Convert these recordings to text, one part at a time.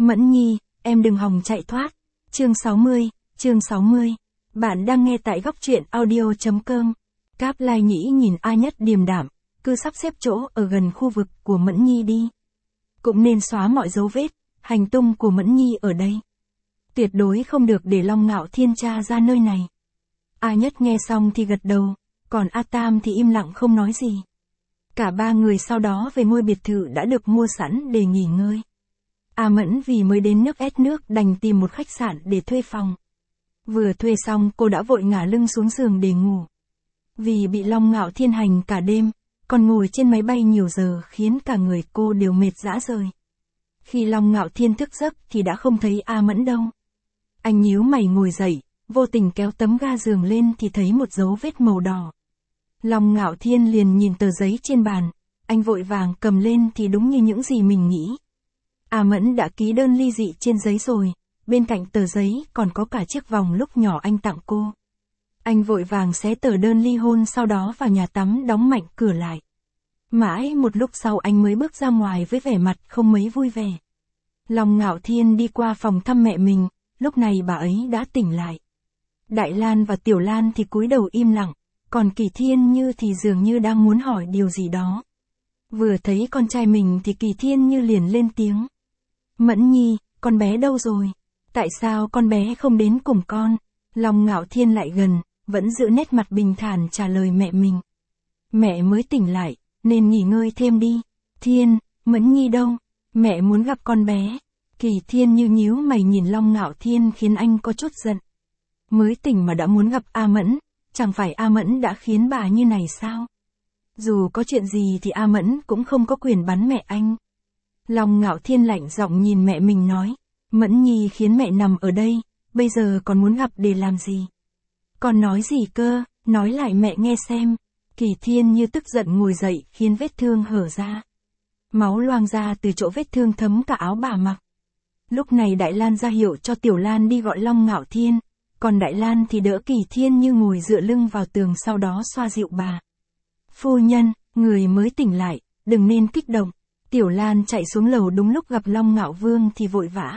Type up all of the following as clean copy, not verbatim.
Mẫn Nhi, em đừng hòng chạy thoát. Chương 60. Bạn đang nghe tại góc truyện audio.com. Cáp Lai Nhĩ nhìn A Nhất điềm đạm, cứ sắp xếp chỗ ở gần khu vực của Mẫn Nhi đi. Cũng nên xóa mọi dấu vết, hành tung của Mẫn Nhi ở đây. Tuyệt đối không được để Long Ngạo Thiên tra ra nơi này. A Nhất nghe xong thì gật đầu, còn A Tam thì im lặng không nói gì. Cả ba người sau đó về ngôi biệt thự đã được mua sẵn để nghỉ ngơi. A Mẫn vì mới đến nước ép nước đành tìm một khách sạn để thuê phòng. Vừa thuê xong cô đã vội ngả lưng xuống giường để ngủ. Vì bị Long Ngạo Thiên hành cả đêm, còn ngồi trên máy bay nhiều giờ khiến cả người cô đều mệt rã rời. Khi Long Ngạo Thiên thức giấc thì đã không thấy A Mẫn đâu. Anh nhíu mày ngồi dậy, vô tình kéo tấm ga giường lên thì thấy một dấu vết màu đỏ. Long Ngạo Thiên liền nhìn tờ giấy trên bàn, anh vội vàng cầm lên thì đúng như những gì mình nghĩ. A Mẫn đã ký đơn ly dị trên giấy rồi, bên cạnh tờ giấy còn có cả chiếc vòng lúc nhỏ anh tặng cô. Anh vội vàng xé tờ đơn ly hôn sau đó vào nhà tắm đóng mạnh cửa lại. Mãi một lúc sau anh mới bước ra ngoài với vẻ mặt không mấy vui vẻ. Long Ngạo Thiên đi qua phòng thăm mẹ mình, lúc này bà ấy đã tỉnh lại. Đại Lan và Tiểu Lan thì cúi đầu im lặng, còn Kỳ Thiên Như thì dường như đang muốn hỏi điều gì đó. Vừa thấy con trai mình thì Kỳ Thiên Như liền lên tiếng. Mẫn Nhi, con bé đâu rồi? Tại sao con bé không đến cùng con? Long Ngạo Thiên lại gần, vẫn giữ nét mặt bình thản trả lời mẹ mình. Mẹ mới tỉnh lại, nên nghỉ ngơi thêm đi. Thiên, Mẫn Nhi đâu? Mẹ muốn gặp con bé. Kỳ Thiên Như nhíu mày nhìn Long Ngạo Thiên khiến anh có chút giận. Mới tỉnh mà đã muốn gặp A Mẫn, chẳng phải A Mẫn đã khiến bà như này sao? Dù có chuyện gì thì A Mẫn cũng không có quyền bắn mẹ anh. Long Ngạo Thiên lạnh giọng nhìn mẹ mình nói. Mẫn Nhi khiến mẹ nằm ở đây, bây giờ còn muốn gặp để làm gì? Con nói gì cơ, nói lại mẹ nghe xem. Kỳ Thiên Như tức giận ngồi dậy khiến vết thương hở ra. Máu loang ra từ chỗ vết thương thấm cả áo bà mặc. Lúc này Đại Lan ra hiệu cho Tiểu Lan đi gọi Long Ngạo Thiên, còn Đại Lan thì đỡ Kỳ Thiên Như ngồi dựa lưng vào tường sau đó xoa dịu bà. Phu nhân, người mới tỉnh lại, đừng nên kích động. Tiểu Lan chạy xuống lầu đúng lúc gặp Long Ngạo Vương thì vội vã.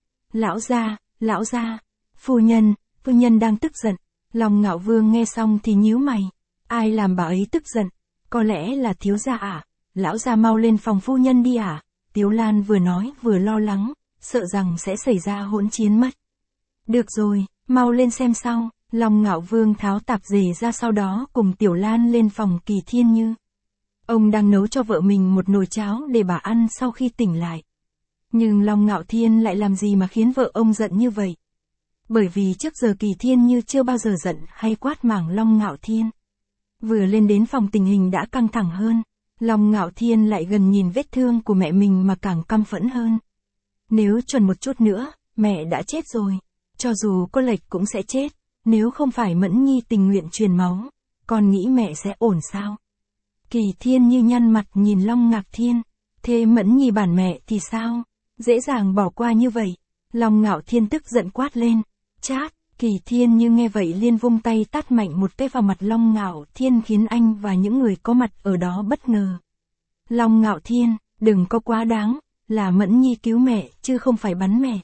Lão gia, phu nhân đang tức giận. Long Ngạo Vương nghe xong thì nhíu mày. Ai làm bà ấy tức giận? Có lẽ là thiếu gia à? Lão gia mau lên phòng phu nhân đi à? Tiểu Lan vừa nói vừa lo lắng, sợ rằng sẽ xảy ra hỗn chiến mất. Được rồi, mau lên xem sau. Long Ngạo Vương tháo tạp dề ra sau đó cùng Tiểu Lan lên phòng Kỳ Thiên Như. Ông đang nấu cho vợ mình một nồi cháo để bà ăn sau khi tỉnh lại. Nhưng Long Ngạo Thiên lại làm gì mà khiến vợ ông giận như vậy? Bởi vì trước giờ Kỳ Thiên Như chưa bao giờ giận hay quát mắng Long Ngạo Thiên. Vừa lên đến phòng tình hình đã căng thẳng hơn. Long Ngạo Thiên lại gần nhìn vết thương của mẹ mình mà càng căm phẫn hơn. Nếu chuẩn một chút nữa, mẹ đã chết rồi. Cho dù có lệch cũng sẽ chết. Nếu không phải Mẫn Nhi tình nguyện truyền máu, con nghĩ mẹ sẽ ổn sao? Kỳ Thiên Như nhăn mặt nhìn Long Ngạo Thiên. Thế Mẫn Nhi bản mẹ thì sao? Dễ dàng bỏ qua như vậy. Long Ngạo Thiên tức giận quát lên. Chát, Kỳ Thiên Như nghe vậy liền vung tay tát mạnh một cái vào mặt Long Ngạo Thiên khiến anh và những người có mặt ở đó bất ngờ. Long Ngạo Thiên, đừng có quá đáng, là Mẫn Nhi cứu mẹ chứ không phải bắn mẹ.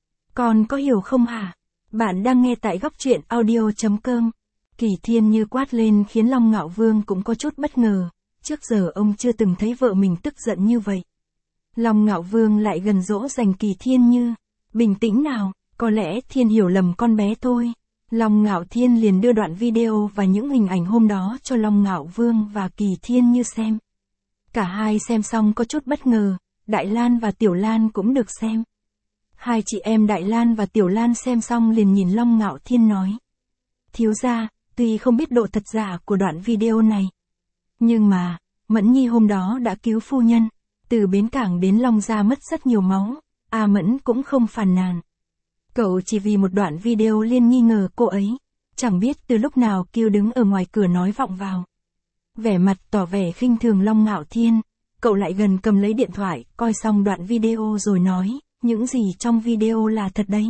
Con có hiểu không hả? Bạn đang nghe tại góc truyện audio.com. Kỳ Thiên Như quát lên khiến Long Ngạo Vương cũng có chút bất ngờ. Trước giờ ông chưa từng thấy vợ mình tức giận như vậy. Long Ngạo Vương lại gần dỗ dành Kỳ Thiên Như. Bình tĩnh nào, có lẽ Thiên hiểu lầm con bé thôi. Long Ngạo Thiên liền đưa đoạn video và những hình ảnh hôm đó cho Long Ngạo Vương và Kỳ Thiên Như xem. Cả hai xem xong có chút bất ngờ, Đại Lan và Tiểu Lan cũng được xem. Hai chị em Đại Lan và Tiểu Lan xem xong liền nhìn Long Ngạo Thiên nói. Thiếu gia, tuy không biết độ thật giả của đoạn video này. Nhưng mà, Mẫn Nhi hôm đó đã cứu phu nhân. Từ bến cảng đến Long Gia mất rất nhiều máu, A Mẫn cũng không phàn nàn. Cậu chỉ vì một đoạn video liền nghi ngờ cô ấy. Chẳng biết từ lúc nào Kiều đứng ở ngoài cửa nói vọng vào. Vẻ mặt tỏ vẻ khinh thường Long Ngạo Thiên, cậu lại gần cầm lấy điện thoại, coi xong đoạn video rồi nói, những gì trong video là thật đấy.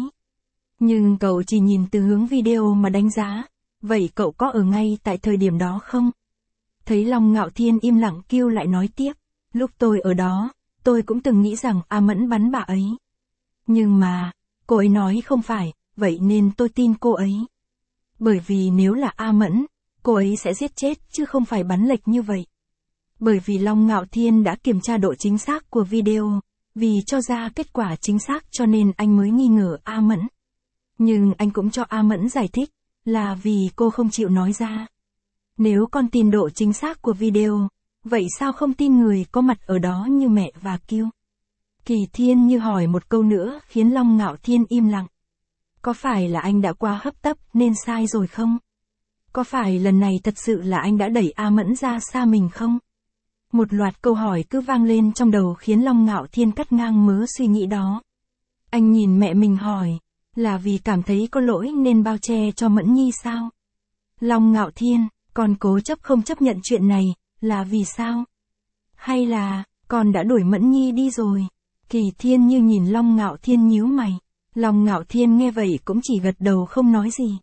Nhưng cậu chỉ nhìn từ hướng video mà đánh giá, vậy cậu có ở ngay tại thời điểm đó không? Thấy Long Ngạo Thiên im lặng Kiều lại nói tiếp, lúc tôi ở đó, tôi cũng từng nghĩ rằng A Mẫn bắn bà ấy. Nhưng mà, cô ấy nói không phải, vậy nên tôi tin cô ấy. Bởi vì nếu là A Mẫn, cô ấy sẽ giết chết chứ không phải bắn lệch như vậy. Bởi vì Long Ngạo Thiên đã kiểm tra độ chính xác của video, vì cho ra kết quả chính xác cho nên anh mới nghi ngờ A Mẫn. Nhưng anh cũng cho A Mẫn giải thích, là vì cô không chịu nói ra. Nếu con tin độ chính xác của video, vậy sao không tin người có mặt ở đó như mẹ và Kiêu? Kỳ Thiên Như hỏi một câu nữa khiến Long Ngạo Thiên im lặng. Có phải là anh đã quá hấp tấp nên sai rồi không? Có phải lần này thật sự là anh đã đẩy A Mẫn ra xa mình không? Một loạt câu hỏi cứ vang lên trong đầu khiến Long Ngạo Thiên cắt ngang mớ suy nghĩ đó. Anh nhìn mẹ mình hỏi, là vì cảm thấy có lỗi nên bao che cho Mẫn Nhi sao? Long Ngạo Thiên, con cố chấp không chấp nhận chuyện này, là vì sao? Hay là, con đã đuổi Mẫn Nhi đi rồi? Kỳ Thiên Như nhìn Long Ngạo Thiên nhíu mày. Long Ngạo Thiên nghe vậy cũng chỉ gật đầu không nói gì.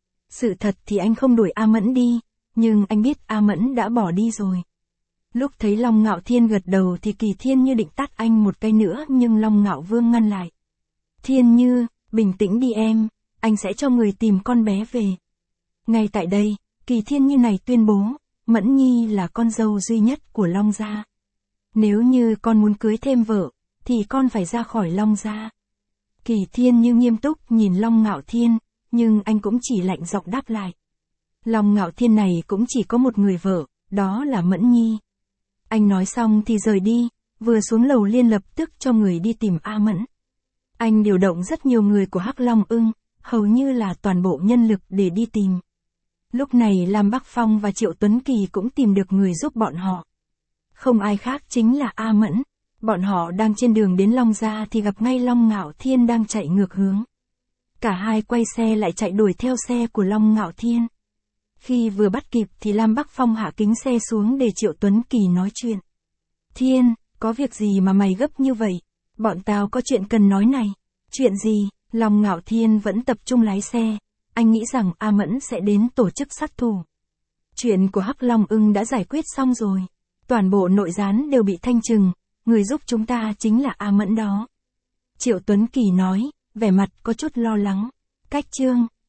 Sự thật thì anh không đuổi A Mẫn đi, nhưng anh biết A Mẫn đã bỏ đi rồi. Lúc thấy Long Ngạo Thiên gật đầu thì Kỳ Thiên Như định tát anh một cái nữa nhưng Long Ngạo Vương ngăn lại. Thiên Như, bình tĩnh đi em, anh sẽ cho người tìm con bé về. Ngay tại đây, Kỳ Thiên Như này tuyên bố, Mẫn Nhi là con dâu duy nhất của Long gia. Nếu như con muốn cưới thêm vợ, thì con phải ra khỏi Long gia. Kỳ Thiên Như nghiêm túc nhìn Long Ngạo Thiên, nhưng anh cũng chỉ lạnh giọng đáp lại. Long Ngạo Thiên này cũng chỉ có một người vợ, đó là Mẫn Nhi. Anh nói xong thì rời đi, vừa xuống lầu liền lập tức cho người đi tìm A Mẫn. Anh điều động rất nhiều người của Hắc Long Ưng, hầu như là toàn bộ nhân lực để đi tìm. Lúc này Lam Bắc Phong và Triệu Tuấn Kỳ cũng tìm được người giúp bọn họ. Không ai khác chính là A Mẫn. Bọn họ đang trên đường đến Long gia thì gặp ngay Long Ngạo Thiên đang chạy ngược hướng. Cả hai quay xe lại chạy đuổi theo xe của Long Ngạo Thiên. Khi vừa bắt kịp thì Lam Bắc Phong hạ kính xe xuống để Triệu Tuấn Kỳ nói chuyện. Thiên, có việc gì mà mày gấp như vậy? Bọn tao có chuyện cần nói này. Chuyện gì? Long Ngạo Thiên vẫn tập trung lái xe. Anh nghĩ rằng A Mẫn sẽ đến tổ chức sát thủ. Chuyện của Hắc Long Ưng đã giải quyết xong rồi. Toàn bộ nội gián đều bị thanh trừng. Người giúp chúng ta chính là A Mẫn đó. Triệu Tuấn Kỳ nói, vẻ mặt có chút lo lắng. Cách chương